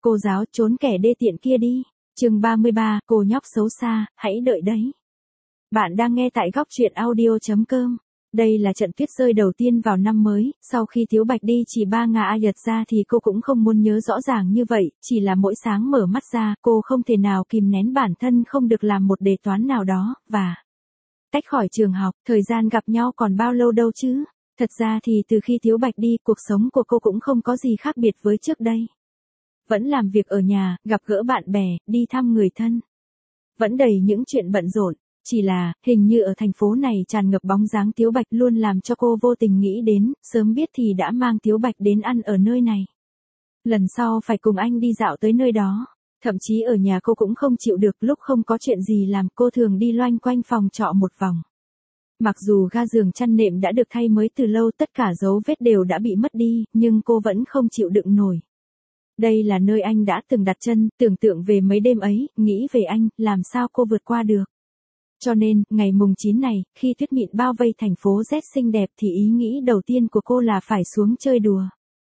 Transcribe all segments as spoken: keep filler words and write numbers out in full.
Cô giáo trốn kẻ đê tiện kia đi. Chương ba mươi ba, cô nhóc xấu xa, hãy đợi đấy. Bạn đang nghe tại góc truyện audio chấm com. Đây là trận tuyết rơi đầu tiên vào năm mới, sau khi Tiếu Bạch đi chỉ ba ngà a nhật ra thì cô cũng không muốn nhớ rõ ràng như vậy, chỉ là mỗi sáng mở mắt ra, cô không thể nào kìm nén bản thân không được làm một đề toán nào đó, và tách khỏi trường học, thời gian gặp nhau còn bao lâu đâu chứ. Thật ra thì từ khi Tiếu Bạch đi, cuộc sống của cô cũng không có gì khác biệt với trước đây. Vẫn làm việc ở nhà, gặp gỡ bạn bè, đi thăm người thân. Vẫn đầy những chuyện bận rộn, chỉ là, hình như ở thành phố này tràn ngập bóng dáng Tiếu Bạch luôn làm cho cô vô tình nghĩ đến, sớm biết thì đã mang Tiếu Bạch đến ăn ở nơi này. Lần sau phải cùng anh đi dạo tới nơi đó. Thậm chí ở nhà cô cũng không chịu được, lúc không có chuyện gì làm cô thường đi loanh quanh phòng trọ một vòng. Mặc dù ga giường chăn nệm đã được thay mới từ lâu, tất cả dấu vết đều đã bị mất đi, nhưng cô vẫn không chịu đựng nổi. Đây là nơi anh đã từng đặt chân, tưởng tượng về mấy đêm ấy, nghĩ về anh, làm sao cô vượt qua được. Cho nên, ngày mùng chín này, khi tuyết mịn bao vây thành phố Z xinh đẹp thì ý nghĩ đầu tiên của cô là phải xuống chơi đùa.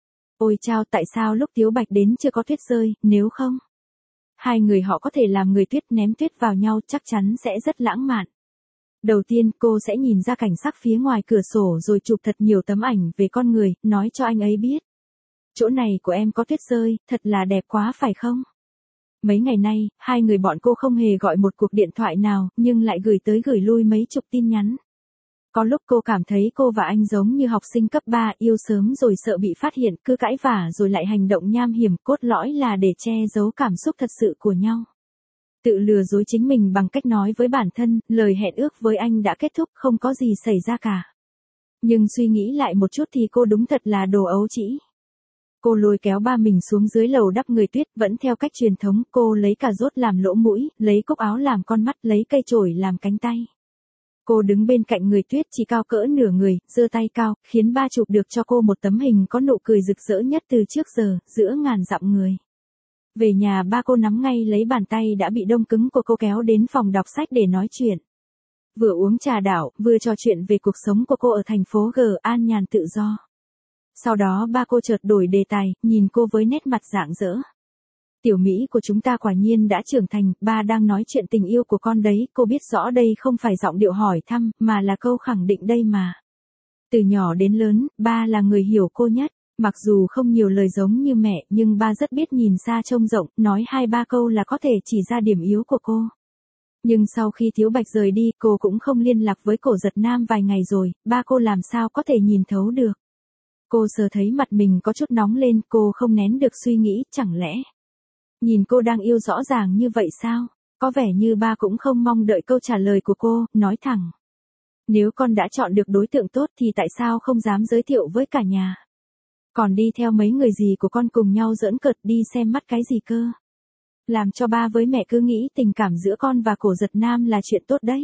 Ôi chao, tại sao lúc Tiếu Bạch đến chưa có tuyết rơi, nếu không? Hai người họ có thể làm người tuyết ném tuyết vào nhau, chắc chắn sẽ rất lãng mạn. Đầu tiên, cô sẽ nhìn ra cảnh sắc phía ngoài cửa sổ rồi chụp thật nhiều tấm ảnh về con người, nói cho anh ấy biết. Chỗ này của em có tuyết rơi, thật là đẹp quá phải không? Mấy ngày nay, hai người bọn cô không hề gọi một cuộc điện thoại nào, nhưng lại gửi tới gửi lui mấy chục tin nhắn. Có lúc cô cảm thấy cô và anh giống như học sinh cấp ba, yêu sớm rồi sợ bị phát hiện, cứ cãi vả rồi lại hành động nham hiểm, cốt lõi là để che giấu cảm xúc thật sự của nhau. Tự lừa dối chính mình bằng cách nói với bản thân, lời hẹn ước với anh đã kết thúc, không có gì xảy ra cả. Nhưng suy nghĩ lại một chút thì cô đúng thật là đồ ấu trĩ. Cô lôi kéo ba mình xuống dưới lầu đắp người tuyết, vẫn theo cách truyền thống, cô lấy cà rốt làm lỗ mũi, lấy cúc áo làm con mắt, lấy cây chổi làm cánh tay. Cô đứng bên cạnh người tuyết chỉ cao cỡ nửa người, giơ tay cao, khiến ba chụp được cho cô một tấm hình có nụ cười rực rỡ nhất từ trước giờ, giữa ngàn dặm người. Về nhà ba cô nắm ngay lấy bàn tay đã bị đông cứng của cô kéo đến phòng đọc sách để nói chuyện. Vừa uống trà đảo, vừa trò chuyện về cuộc sống của cô ở thành phố G an nhàn tự do. Sau đó ba cô chợt đổi đề tài, nhìn cô với nét mặt rạng rỡ. Tiểu Mỹ của chúng ta quả nhiên đã trưởng thành, ba đang nói chuyện tình yêu của con đấy, cô biết rõ đây không phải giọng điệu hỏi thăm, mà là câu khẳng định đây mà. Từ nhỏ đến lớn, ba là người hiểu cô nhất, mặc dù không nhiều lời giống như mẹ, nhưng ba rất biết nhìn xa trông rộng, nói hai ba câu là có thể chỉ ra điểm yếu của cô. Nhưng sau khi Tiếu Bạch rời đi, cô cũng không liên lạc với Cổ Giật Nam vài ngày rồi, ba cô làm sao có thể nhìn thấu được. Cô sờ thấy mặt mình có chút nóng lên, cô không nén được suy nghĩ, chẳng lẽ nhìn cô đang yêu rõ ràng như vậy sao? Có vẻ như ba cũng không mong đợi câu trả lời của cô, nói thẳng. Nếu con đã chọn được đối tượng tốt thì tại sao không dám giới thiệu với cả nhà? Còn đi theo mấy người gì của con cùng nhau giỡn cợt đi xem mắt cái gì cơ? Làm cho ba với mẹ cứ nghĩ tình cảm giữa con và Cổ Giật Nam là chuyện tốt đấy.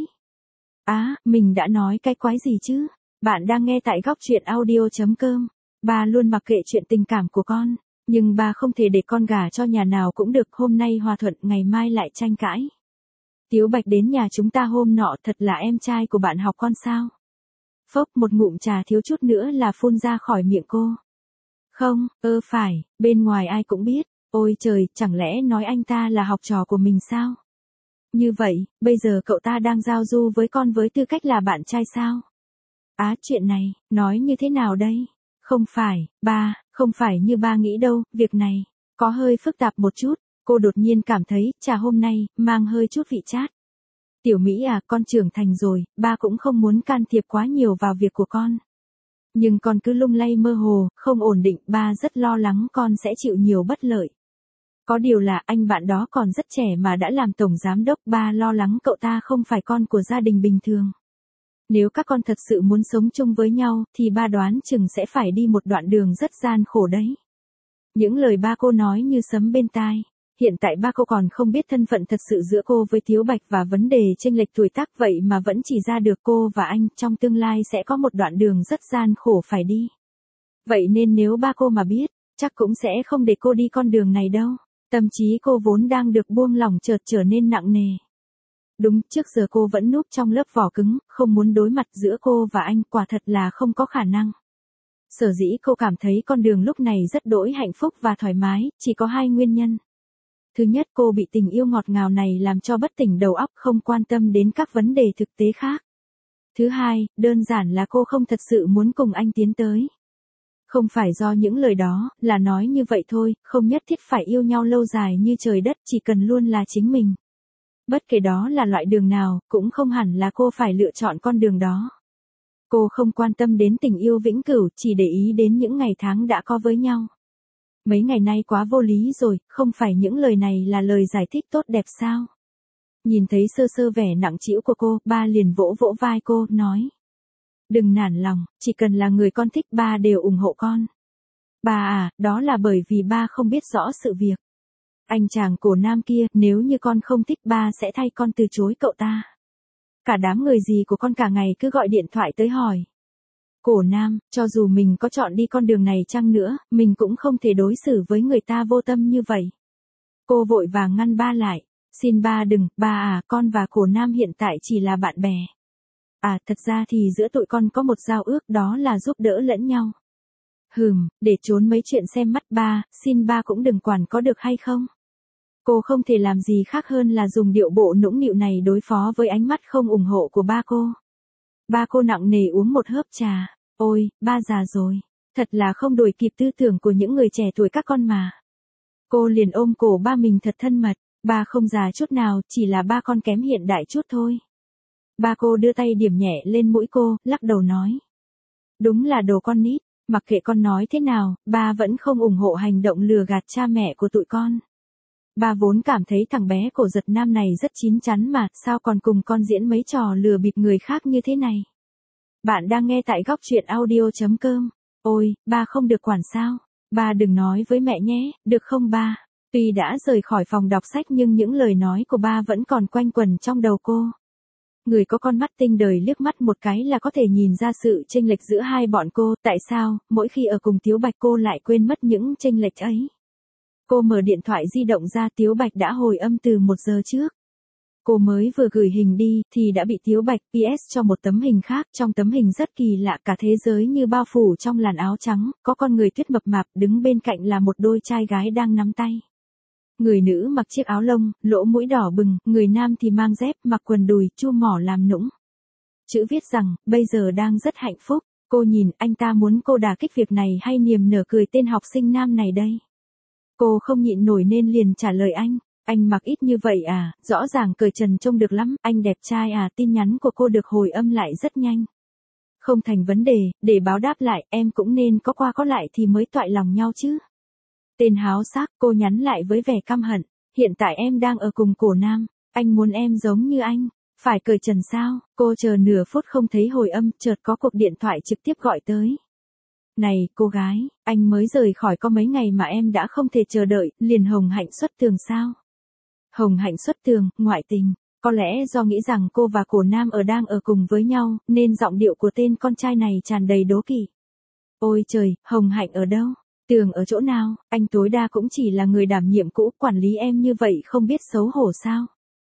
Á, à, mình đã nói cái quái gì chứ? Bạn đang nghe tại góc truyện audio chấm com. Ba luôn mặc kệ chuyện tình cảm của con, nhưng ba không thể để con gả cho nhà nào cũng được, hôm nay hòa thuận, ngày mai lại tranh cãi. Tiếu Bạch đến nhà chúng ta hôm nọ, thật là em trai của bạn học con sao? Phốc, một ngụm trà thiếu chút nữa là phun ra khỏi miệng cô. Không, ơ phải, bên ngoài ai cũng biết, ôi trời, chẳng lẽ nói anh ta là học trò của mình sao? Như vậy, bây giờ cậu ta đang giao du với con với tư cách là bạn trai sao? Á, chuyện này, nói như thế nào đây? Không phải, ba, không phải như ba nghĩ đâu, việc này có hơi phức tạp một chút. Cô đột nhiên cảm thấy, trà hôm nay, mang hơi chút vị chát. Tiểu Mỹ à, con trưởng thành rồi, ba cũng không muốn can thiệp quá nhiều vào việc của con. Nhưng con cứ lung lay mơ hồ, không ổn định, ba rất lo lắng con sẽ chịu nhiều bất lợi. Có điều là anh bạn đó còn rất trẻ mà đã làm tổng giám đốc, ba lo lắng cậu ta không phải con của gia đình bình thường. Nếu các con thật sự muốn sống chung với nhau, thì ba đoán chừng sẽ phải đi một đoạn đường rất gian khổ đấy. Những lời ba cô nói như sấm bên tai. Hiện tại ba cô còn không biết thân phận thật sự giữa cô với Tiếu Bạch và vấn đề chênh lệch tuổi tác, vậy mà vẫn chỉ ra được cô và anh trong tương lai sẽ có một đoạn đường rất gian khổ phải đi. Vậy nên nếu ba cô mà biết, chắc cũng sẽ không để cô đi con đường này đâu. Tâm trí cô vốn đang được buông lỏng chợt trở nên nặng nề. Đúng, trước giờ cô vẫn núp trong lớp vỏ cứng, không muốn đối mặt giữa cô và anh, quả thật là không có khả năng. Sở dĩ cô cảm thấy con đường lúc này rất đỗi hạnh phúc và thoải mái, chỉ có hai nguyên nhân. Thứ nhất, cô bị tình yêu ngọt ngào này làm cho bất tỉnh đầu óc, không quan tâm đến các vấn đề thực tế khác. Thứ hai, đơn giản là cô không thật sự muốn cùng anh tiến tới. Không phải do những lời đó, là nói như vậy thôi, không nhất thiết phải yêu nhau lâu dài như trời đất, chỉ cần luôn là chính mình. Bất kể đó là loại đường nào, cũng không hẳn là cô phải lựa chọn con đường đó. Cô không quan tâm đến tình yêu vĩnh cửu, chỉ để ý đến những ngày tháng đã có với nhau. Mấy ngày nay quá vô lý rồi, không phải những lời này là lời giải thích tốt đẹp sao? Nhìn thấy sơ sơ vẻ nặng trĩu của cô, ba liền vỗ vỗ vai cô, nói. Đừng nản lòng, chỉ cần là người con thích ba đều ủng hộ con. Ba à, đó là bởi vì ba không biết rõ sự việc. Anh chàng cổ nam kia, nếu như con không thích ba sẽ thay con từ chối cậu ta. Cả đám người gì của con cả ngày cứ gọi điện thoại tới hỏi. Cổ nam, cho dù mình có chọn đi con đường này chăng nữa, mình cũng không thể đối xử với người ta vô tâm như vậy. Cô vội vàng ngăn ba lại. Xin ba đừng, ba à, con và cổ nam hiện tại chỉ là bạn bè. À, thật ra thì giữa tụi con có một giao ước, đó là giúp đỡ lẫn nhau. Hừm, để trốn mấy chuyện xem mắt ba, xin ba cũng đừng quản có được hay không? Cô không thể làm gì khác hơn là dùng điệu bộ nũng nịu này đối phó với ánh mắt không ủng hộ của ba cô. Ba cô nặng nề uống một hớp trà. Ôi, ba già rồi. Thật là không đuổi kịp tư tưởng của những người trẻ tuổi các con mà. Cô liền ôm cổ ba mình thật thân mật. Ba không già chút nào, chỉ là ba con kém hiện đại chút thôi. Ba cô đưa tay điểm nhẹ lên mũi cô, lắc đầu nói. Đúng là đồ con nít, mặc kệ con nói thế nào, ba vẫn không ủng hộ hành động lừa gạt cha mẹ của tụi con. Ba vốn cảm thấy thằng bé Cổ Giật Nam này rất chín chắn mà, sao còn cùng con diễn mấy trò lừa bịp người khác như thế này. Bạn đang nghe tại góc truyện audio chấm com. Ôi, ba không được quản sao? Ba đừng nói với mẹ nhé, được không ba? Tuy đã rời khỏi phòng đọc sách nhưng những lời nói của ba vẫn còn quanh quẩn trong đầu cô. Người có con mắt tinh đời liếc mắt một cái là có thể nhìn ra sự chênh lệch giữa hai bọn cô. Tại sao, mỗi khi ở cùng Tiếu Bạch cô lại quên mất những chênh lệch ấy? Cô mở điện thoại di động ra, Tiếu Bạch đã hồi âm từ một giờ trước. Cô mới vừa gửi hình đi, thì đã bị Tiếu Bạch pê ét cho một tấm hình khác. Trong tấm hình rất kỳ lạ, cả thế giới như bao phủ trong làn áo trắng, có con người tuyết mập mạp, đứng bên cạnh là một đôi trai gái đang nắm tay. Người nữ mặc chiếc áo lông, lỗ mũi đỏ bừng, người nam thì mang dép, mặc quần đùi, chu mỏ làm nũng. Chữ viết rằng, bây giờ đang rất hạnh phúc. Cô nhìn, anh ta muốn cô đả kích việc này hay niềm nở cười tên học sinh nam này đây? Cô không nhịn nổi nên liền trả lời anh. Anh mặc ít như vậy à, rõ ràng cởi trần trông được lắm, anh đẹp trai à. Tin nhắn của cô được hồi âm lại rất nhanh. Không thành vấn đề, để báo đáp lại, em cũng nên có qua có lại thì mới toại lòng nhau chứ. Tên háo sắc, cô nhắn lại với vẻ căm hận. Hiện tại em đang ở cùng Cổ Nam, anh muốn em giống như anh, phải cởi trần sao? Cô chờ nửa phút không thấy hồi âm, chợt có cuộc điện thoại trực tiếp gọi tới. Này, cô gái, anh mới rời khỏi có mấy ngày mà em đã không thể chờ đợi, liền Hồng Hạnh xuất tường sao? Hồng Hạnh xuất tường, ngoại tình. Có lẽ do nghĩ rằng cô và Cổ Nam ở đang ở cùng với nhau, nên giọng điệu của tên con trai này tràn đầy đố kỵ. Ôi trời, Hồng Hạnh ở đâu? Tường ở chỗ nào? Anh tối đa cũng chỉ là người đảm nhiệm cũ, quản lý em như vậy không biết xấu hổ sao?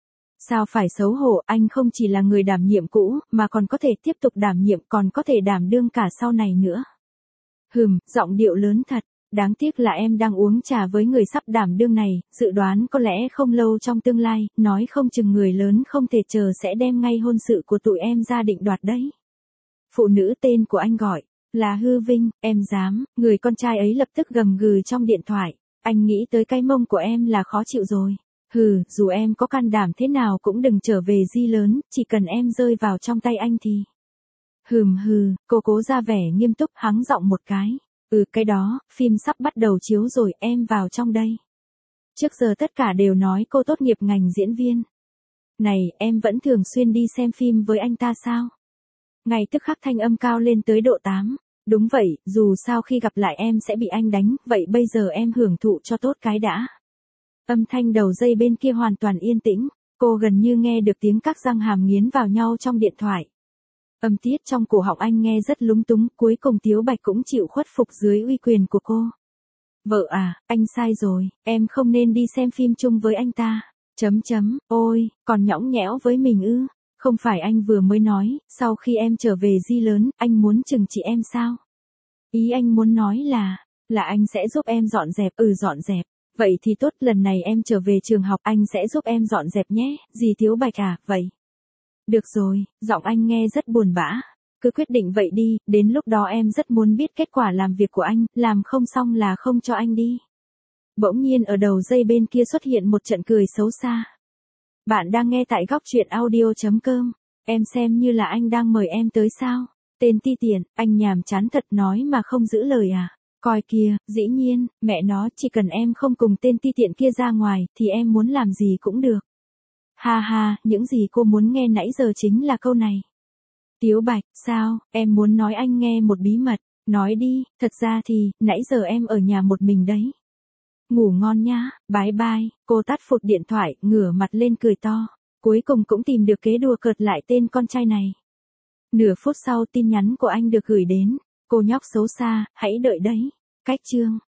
Sao phải xấu hổ, anh không chỉ là người đảm nhiệm cũ, mà còn có thể tiếp tục đảm nhiệm, còn có thể đảm đương cả sau này nữa. Hừm, giọng điệu lớn thật. Đáng tiếc là em đang uống trà với người sắp đảm đương này, dự đoán có lẽ không lâu trong tương lai, nói không chừng người lớn không thể chờ sẽ đem ngay hôn sự của tụi em ra định đoạt đấy. Phụ nữ tên của anh gọi là Hư Vinh. Em dám? Người con trai ấy lập tức gầm gừ trong điện thoại. Anh nghĩ tới cái mông của em là khó chịu rồi. Hừ, dù em có can đảm thế nào cũng đừng trở về Di lớn, chỉ cần em rơi vào trong tay anh thì. Hừm hừ, cô cố ra vẻ nghiêm túc, hắng giọng một cái. Ừ, cái đó, phim sắp bắt đầu chiếu rồi, em vào trong đây. Trước giờ tất cả đều nói cô tốt nghiệp ngành diễn viên. Này, em vẫn thường xuyên đi xem phim với anh ta sao? Ngay tức khắc thanh âm cao lên tới độ tám. Đúng vậy, dù sao khi gặp lại em sẽ bị anh đánh, vậy bây giờ em hưởng thụ cho tốt cái đã. Âm thanh đầu dây bên kia hoàn toàn yên tĩnh, cô gần như nghe được tiếng các răng hàm nghiến vào nhau trong điện thoại. Âm tiết trong cổ họng anh nghe rất lúng túng, cuối cùng Tiếu Bạch cũng chịu khuất phục dưới uy quyền của cô. Vợ à, anh sai rồi, em không nên đi xem phim chung với anh ta. Chấm chấm, ôi, còn nhõng nhẽo với mình ư? Không phải anh vừa mới nói, sau khi em trở về Di lớn, anh muốn trừng trị em sao? Ý anh muốn nói là, là anh sẽ giúp em dọn dẹp, ừ dọn dẹp. Vậy thì tốt, lần này em trở về trường học anh sẽ giúp em dọn dẹp nhé, dì Tiếu Bạch à, vậy. Được rồi, giọng anh nghe rất buồn bã. Cứ quyết định vậy đi, đến lúc đó em rất muốn biết kết quả làm việc của anh, làm không xong là không cho anh đi. Bỗng nhiên ở đầu dây bên kia xuất hiện một trận cười xấu xa. Bạn đang nghe tại góc truyện audio.com. Em xem như là anh đang mời em tới sao? Tên ti tiện, anh nhàm chán thật nói mà không giữ lời à? Coi kìa, dĩ nhiên, mẹ nó, chỉ cần em không cùng tên ti tiện kia ra ngoài, thì em muốn làm gì cũng được. Ha ha, những gì cô muốn nghe nãy giờ chính là câu này. Tiếu Bạch, sao, em muốn nói anh nghe một bí mật, nói đi, thật ra thì, nãy giờ em ở nhà một mình đấy. Ngủ ngon nhá, bye bye, cô tắt phụt điện thoại, ngửa mặt lên cười to, cuối cùng cũng tìm được kế đùa cợt lại tên con trai này. Nửa phút sau tin nhắn của anh được gửi đến, cô nhóc xấu xa, hãy đợi đấy. Cách chương